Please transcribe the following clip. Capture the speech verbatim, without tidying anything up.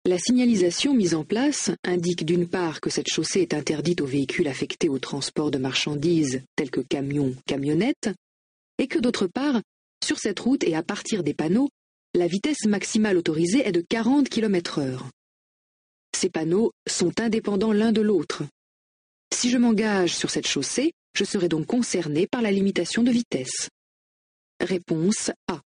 La signalisation mise en place indique d'une part que cette chaussée est interdite aux véhicules affectés au transport de marchandises tels que camions, camionnettes, et que d'autre part, sur cette route et à partir des panneaux, la vitesse maximale autorisée est de quarante kilomètres heure. Ces panneaux sont indépendants l'un de l'autre. Si je m'engage sur cette chaussée, je serai donc concerné par la limitation de vitesse. Réponse A.